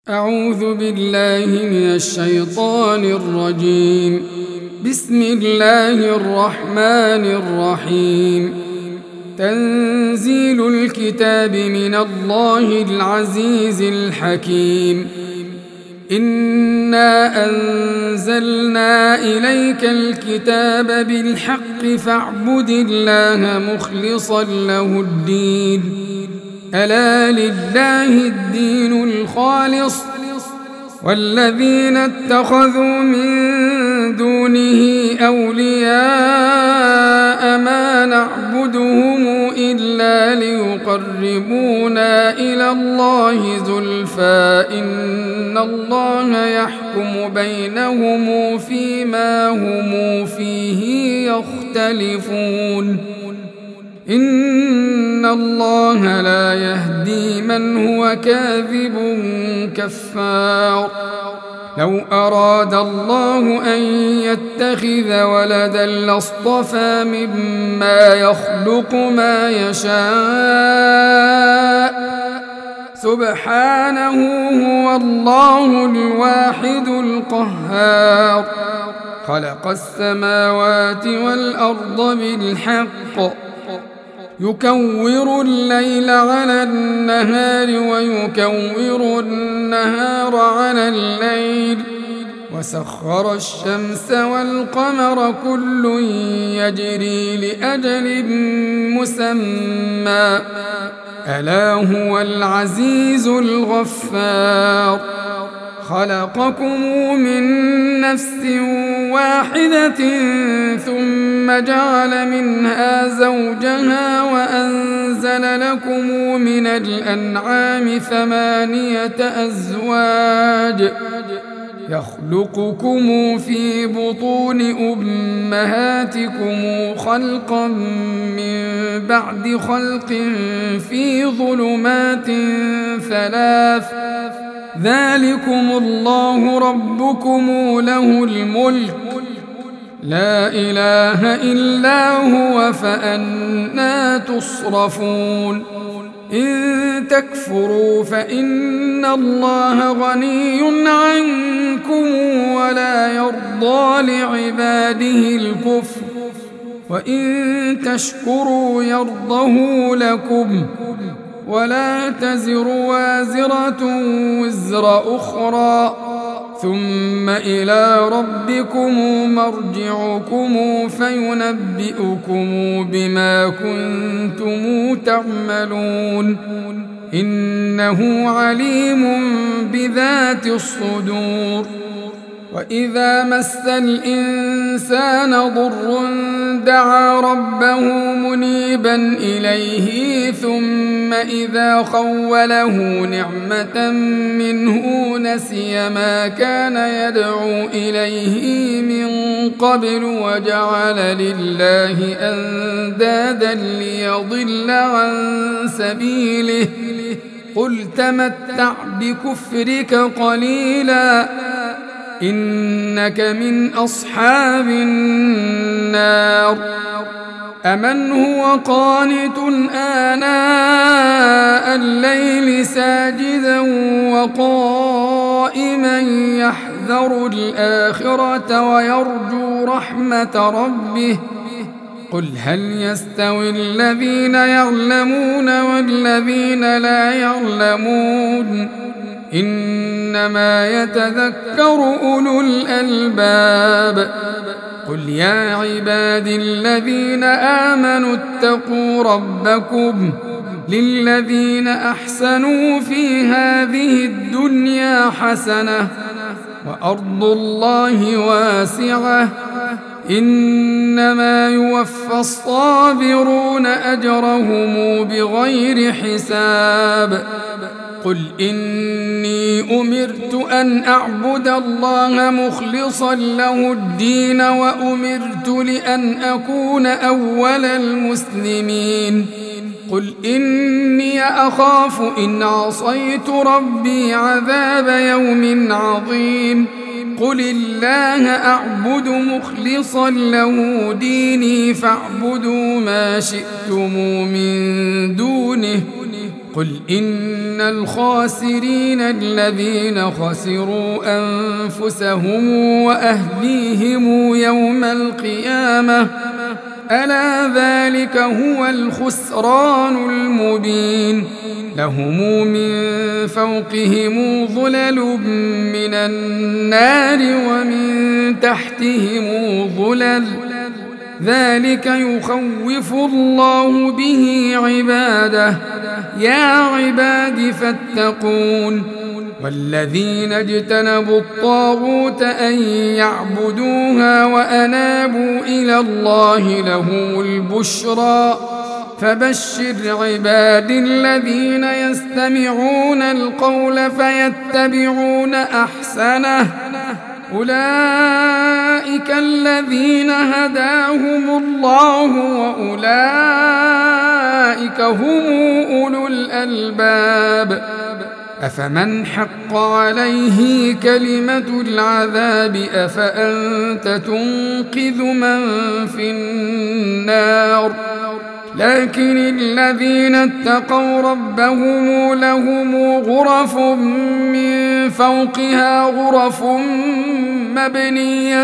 أعوذ بالله من الشيطان الرجيم. بسم الله الرحمن الرحيم. تنزيل الكتاب من الله العزيز الحكيم. إنا أنزلنا إليك الكتاب بالحق فاعبد الله مخلصا له الدين. ألا لله الدين الخالص والذين اتخذوا من دونه أولياء ما نعبدهم إلا ليقربونا إلى الله زلفى إن الله يحكم بينهم فيما هم فيه يختلفون. إن الله لا يهدي من هو كاذب كفار. لو أراد الله أن يتخذ ولدا لاصطفى مما يخلق ما يشاء سبحانه هو الله الواحد القهار. خلق السماوات والأرض بالحق يكور الليل على النهار ويكور النهار على الليل وسخر الشمس والقمر كل يجري لأجل مسمى ألا هو العزيز الغفار. خلقكم من نفس واحدة ثم جعل منها زوجها وأنزل لكم من الأنعام 8 أزواج يخلقكم في بطون أمهاتكم خلقا من بعد خلق في ظلمات 3 ذلكم الله ربكم له الملك لا إله إلا هو فأنى تصرفون. إن تكفروا فإن الله غني عنكم ولا يرضى لعباده الكفر وإن تشكروا يرضه لكم ولا تزر وازرة وزر أخرى ثم إلى ربكم مرجعكم فينبئكم بما كنتم تعملون إنه عليم بذات الصدور. وإذا مس الإنسان ضر دعا ربه منيبا إليه ثم إذا خوله نعمة منه نسي ما كان يدعو إليه من قبل وجعل لله أندادا ليضل عن سبيله قل تمتع بكفرك قليلا إنك من أصحاب النار. أمن هو قانت آناء الليل ساجدا وقائما يحذر الآخرة ويرجو رحمة ربه قل هل يستوي الذين يعلمون والذين لا يعلمون إنما يتذكر أولو الألباب. قل يا عبادي الذين آمنوا اتقوا ربكم للذين أحسنوا في هذه الدنيا حسنة وأرض الله واسعة إنما يوفى الصابرون أجرهم بغير حساب. قل إني أمرت أن أعبد الله مخلصا له الدين وأمرت لأن أكون أول المسلمين. قل إني أخاف إن عصيت ربي عذاب يوم عظيم. قل الله أعبد مخلصا له ديني فاعبدوا ما شئتم من دونه قل إن الخاسرين الذين خسروا أنفسهم وأهليهم يوم القيامة ألا ذلك هو الخسران المبين لهم من فوقهم ظلل من النار ومن تحتهم ظلل ذلك يخوف الله به عباده يا عباد فاتقون والذين اجتنبوا الطاغوت أن يعبدوها وأنابوا إلى الله لهم البشرى فبشر عباد الذين يستمعون القول فيتبعون أحسنه أولئك الذين هداهم الله وأولئك هم أولو الألباب أفمن حق عليه كلمة العذاب أفأنت تنقذ من في النار لكن الذين اتقوا ربهم لهم غرف من فوقها غرف مبنية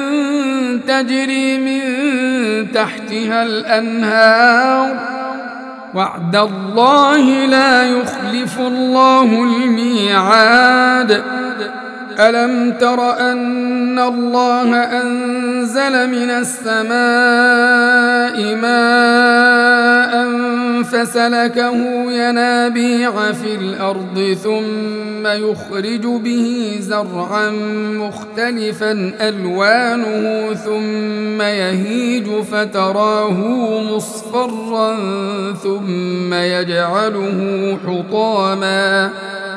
تجري من تحتها الأنهار وعد الله لا يخلف الله الميعاد ألم تر أن الله أنزل من السماء ماء فسلكه ينابيع في الأرض ثم يخرج به زرعا مختلفا ألوانه ثم يهيج فتراه مصفرا ثم يجعله حطاما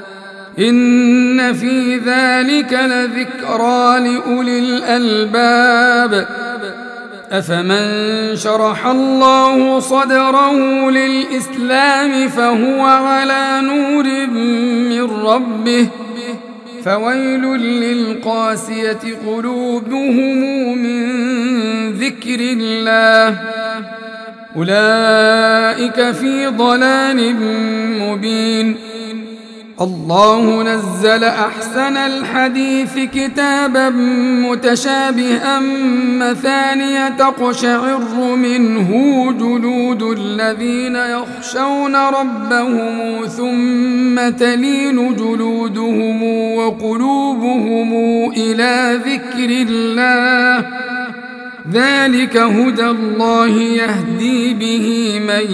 إن في ذلك لذكرى لأولي الألباب أفمن شرح الله صدره للإسلام فهو على نور من ربه فويل للقاسية قلوبهم من ذكر الله أولئك في ضلال مبين الله نزل أحسن الحديث كتابا متشابها مثانية تقشعر منه جلود الذين يخشون ربهم ثم تلين جلودهم وقلوبهم إلى ذكر الله ذلك هدى الله يهدي به من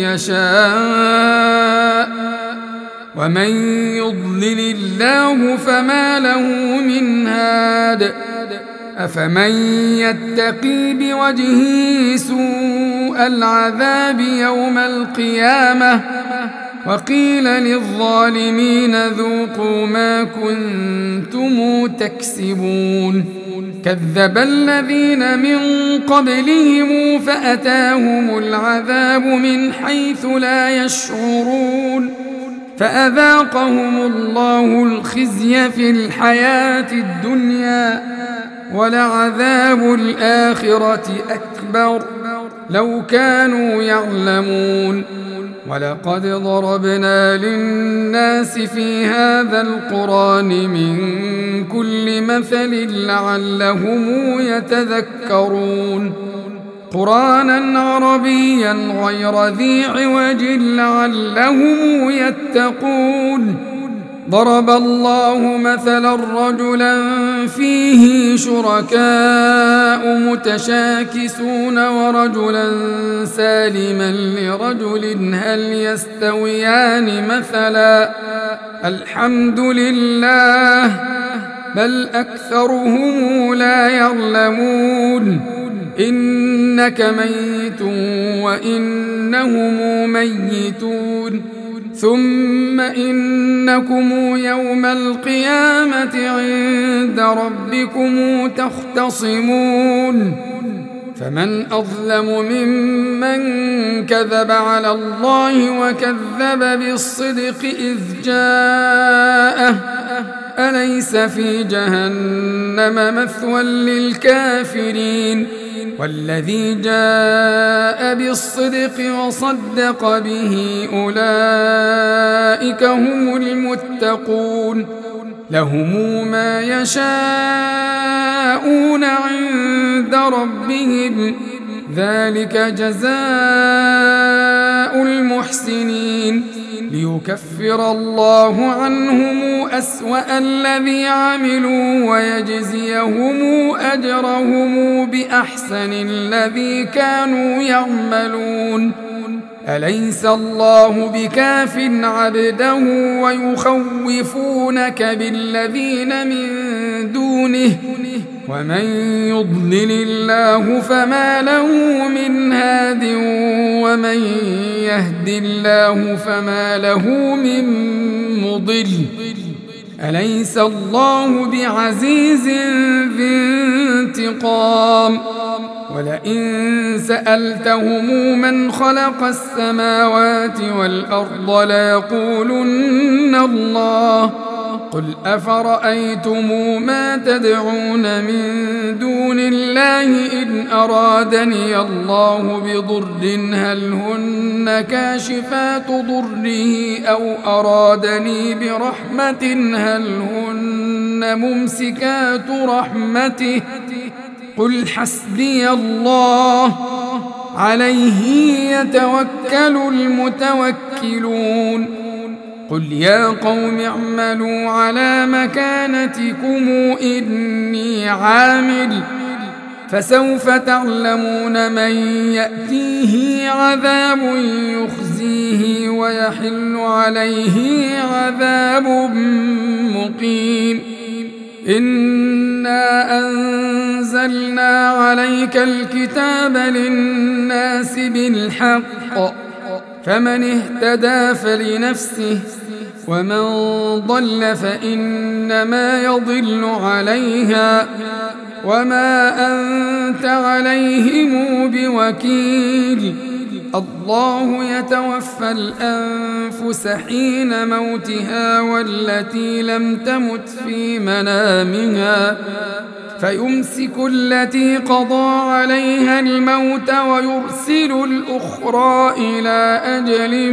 يشاء ومن يضلل الله فما له من هاد أفمن يتقي بوجهه سوء العذاب يوم القيامة وقيل للظالمين ذوقوا ما كنتم تكسبون كذب الذين من قبلهم فأتاهم العذاب من حيث لا يشعرون فأذاقهم الله الخزي في الحياة الدنيا ولعذاب الآخرة أكبر لو كانوا يعلمون ولقد ضربنا للناس في هذا القرآن من كل مثل لعلهم يتذكرون قرآنا عربيا غير ذي عوج لعلهم يتقون ضرب الله مثلا رجلا فيه شركاء متشاكسون ورجلا سالما لرجل هل يستويان مثلا الحمد لله بل أكثرهم لا يعلمون إنك ميت وإنهم ميتون ثم إنكم يوم القيامة عند ربكم تختصمون فمن أظلم ممن كذب على الله وكذب بالصدق إذ جاءه أليس في جهنم مثوى للكافرين والذي جاء بالصدق وصدق به أولئك هم المتقون لهم ما يشاءون عند ربهم ذلك جزاء المحسنين ليكفر الله عنهم أسوأ الذي عملوا ويجزيهم أجرهم بأحسن الذي كانوا يعملون أليس الله بكاف عبده ويخوفونك بالذين من دونه ومن يضلل الله فما له من هاد ومن يهد الله فما له من مضل أليس الله بعزيز ذي انتقام ولئن سألتهم من خلق السماوات والأرض ليقولن الله قل أفرأيتم ما تدعون من دون الله إن أرادني الله بضر هل هن كاشفات ضره أو أرادني برحمة هل هن ممسكات رحمته قل حسبي الله عليه يتوكل المتوكلون قل يا قوم اعملوا على مكانتكم إني عامل فسوف تعلمون من يأتيه عذاب يخزيه ويحل عليه عذاب مقيم إنا أنزلنا عليك الكتاب للناس بالحق فمن اهتدى فلنفسه ومن ضل فإنما يضل عليها وما أنت عليهم بوكيل الله يتوفى الأنفس حين موتها والتي لم تمت في منامها فيمسك التي قضى عليها الموت ويرسل الأخرى إلى أجل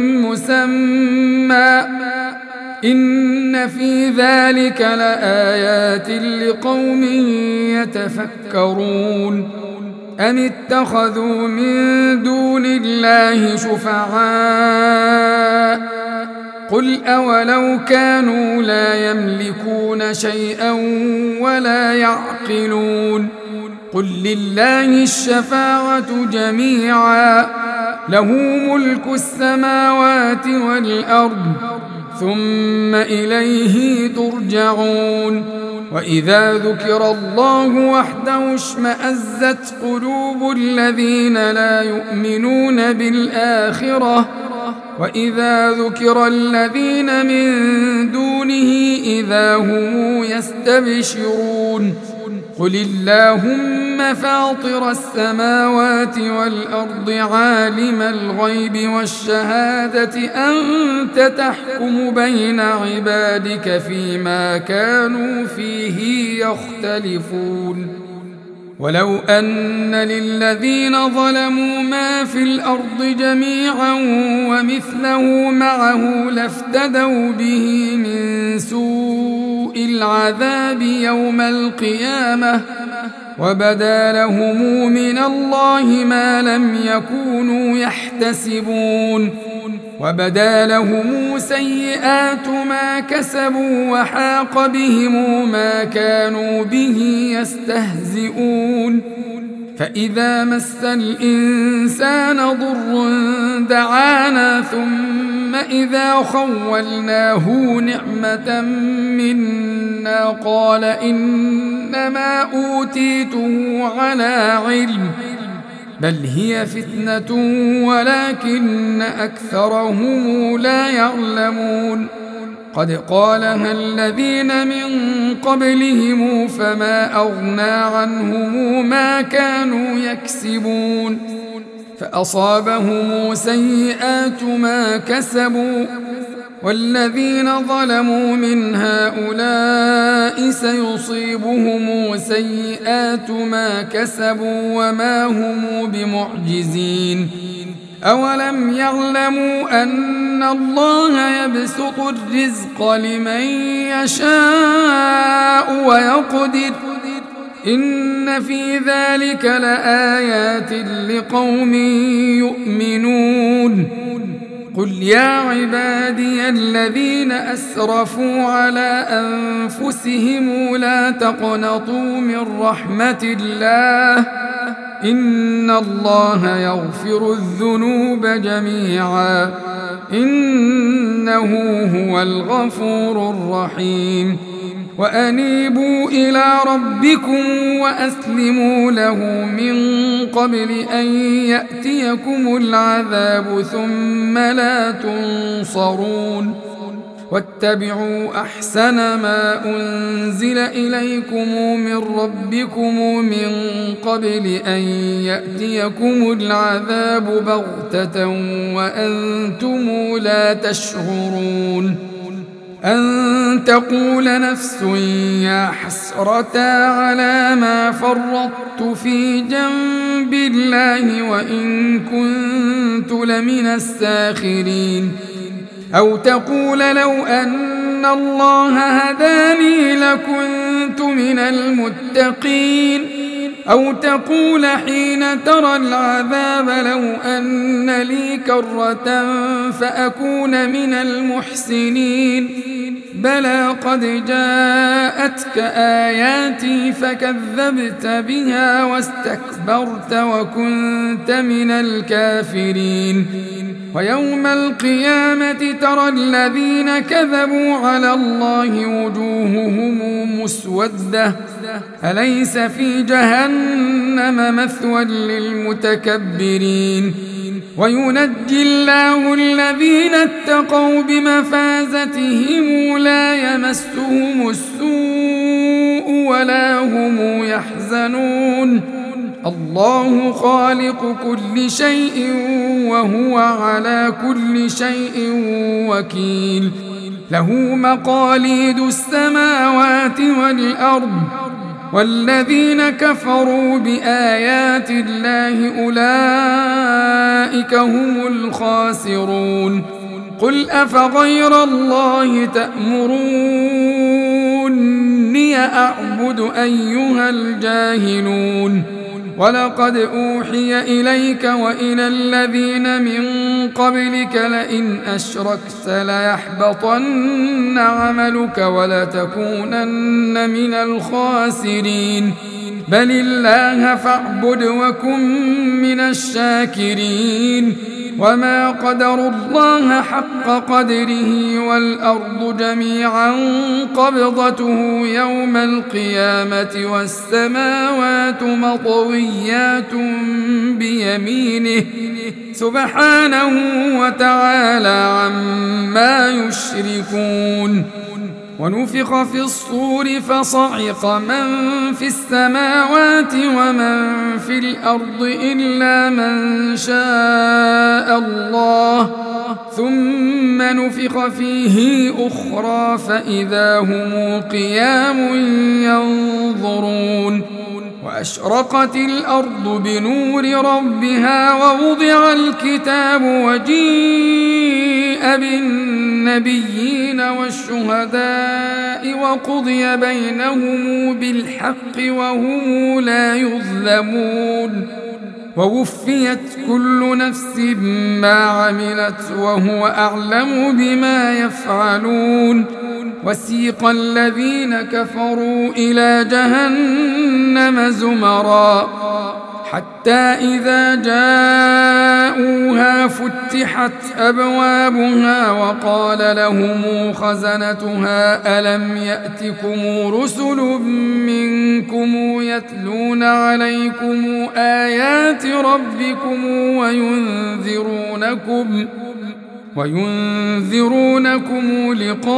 مسمى إن في ذلك لآيات لقوم يتفكرون أم اتخذوا من دون الله شفعاء قل أولو كانوا لا يملكون شيئا ولا يعقلون قل لله الشفاعة جميعا له ملك السماوات والأرض ثم إليه ترجعون وإذا ذكر الله وحده اشمأزت قلوب الذين لا يؤمنون بالآخرة وإذا ذكر الذين من دونه إذا هم يستبشرون قل اللهم فاطر السماوات والأرض عالم الغيب والشهادة أنت تحكم بين عبادك فيما كانوا فيه يختلفون ولو أن للذين ظلموا ما في الأرض جميعا ومثله معه لافتدوا به من سوء العذاب يوم القيامة وبدا لهم من الله ما لم يكونوا يحتسبون وبدا لهم سيئات ما كسبوا وحاق بهم ما كانوا به يستهزئون فإذا مس الإنسان ضر دعانا ثم إذا خولناه نعمة منا قال إنما أوتيته على علم بل هي فتنة ولكن أكثرهم لا يعلمون قد قالها الذين من قبلهم فما أغنى عنهم ما كانوا يكسبون فأصابهم سيئات ما كسبوا والذين ظلموا من هؤلاء فليس يصيبهم سيئات ما كسبوا وما هم بمعجزين أولم يعلموا أن الله يبسط الرزق لمن يشاء ويقدر إن في ذلك لآيات لقوم يؤمنون قل يا عبادي الذين أسرفوا على أنفسهم لا تقنطوا من رحمة الله إن الله يغفر الذنوب جميعا إنه هو الغفور الرحيم وأنيبوا إلى ربكم وأسلموا له من قبل أن يأتيكم العذاب ثم لا تنصرون واتبعوا أحسن ما أنزل إليكم من ربكم من قبل أن يأتيكم العذاب بغتة وأنتم لا تشعرون أن تقول نفس يا حسرة على ما فرطت في جنب الله وإن كنت لمن الساخرين أو تقول لو أن الله هداني لكنت من المتقين أو تقول حين ترى العذاب لو أن لي كرة فأكون من المحسنين بلى قد جاءتك آياتي فكذبت بها واستكبرت وكنت من الكافرين ويوم القيامة ترى الذين كذبوا على الله وجوههم مسودة أليس في جهنم مثوى للمتكبرين وينجي الله الذين اتقوا بمفازتهم لا يمسهم السوء ولا هم يحزنون الله خالق كل شيء وهو على كل شيء وكيل له مقاليد السماوات والأرض والذين كفروا بآيات الله أولئك هم الخاسرون قل أفغير الله تأمروني أعبد أيها الجاهلون ولقد أوحي إليك وإلى الذين من قبلك لئن أشركت ليحبطن عملك ولتكونن من الخاسرين بل الله فاعبد وكن من الشاكرين وما قدروا الله حق قدره والأرض جميعا قبضته يوم القيامة والسماوات مطويات بيمينه سبحانه وتعالى عما يشركون ونفخ في الصور فصعق من في السماوات ومن في الأرض إلا من شاء الله ثم نفخ فيه أخرى فإذا هم قيام ينظرون وأشرقت الأرض بنور ربها ووضع الكتاب وجيء بالنبيين والشهداء وقضي بينهم بالحق وهم لا يظلمون ووفيت كل نفس ما عملت وهو أعلم بما يفعلون وسيق الذين كفروا إلى جهنم زمرا حتى إذا جاءوها فتحت أبوابها وقال لهم خزنتها ألم يأتكم رسل منكم يتلون عليكم آيات ربكم وينذرونكم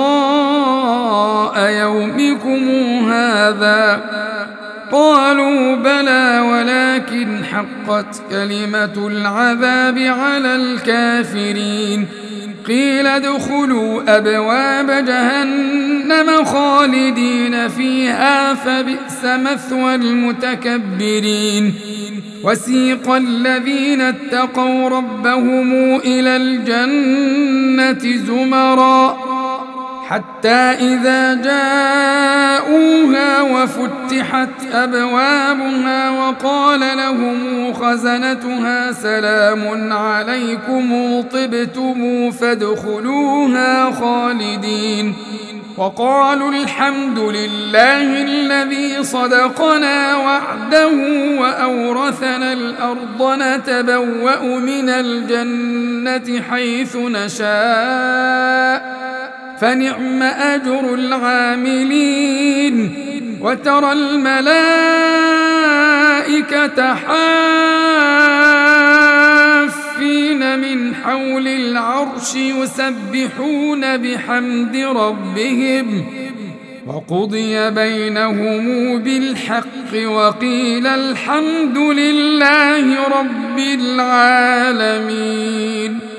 لقاء يومكم هذا قالوا بلى ولكن حقت كلمة العذاب على الكافرين قيل ادخلوا أبواب جهنم خالدين فيها فبئس مثوى المتكبرين وسيق الذين اتقوا ربهم إلى الجنة زمرا حتى إذا جاءوها وفتحت أبوابها وقال لهم خزنتها سلام عليكم طبتم فادخلوها خالدين وقالوا الحمد لله الذي صدقنا وعده وأورثنا الأرض نتبوأ من الجنة حيث نشاء فنعم أجر العاملين وترى الملائكة حافين من حول العرش يسبحون بحمد ربهم وقضي بينهم بالحق وقيل الحمد لله رب العالمين.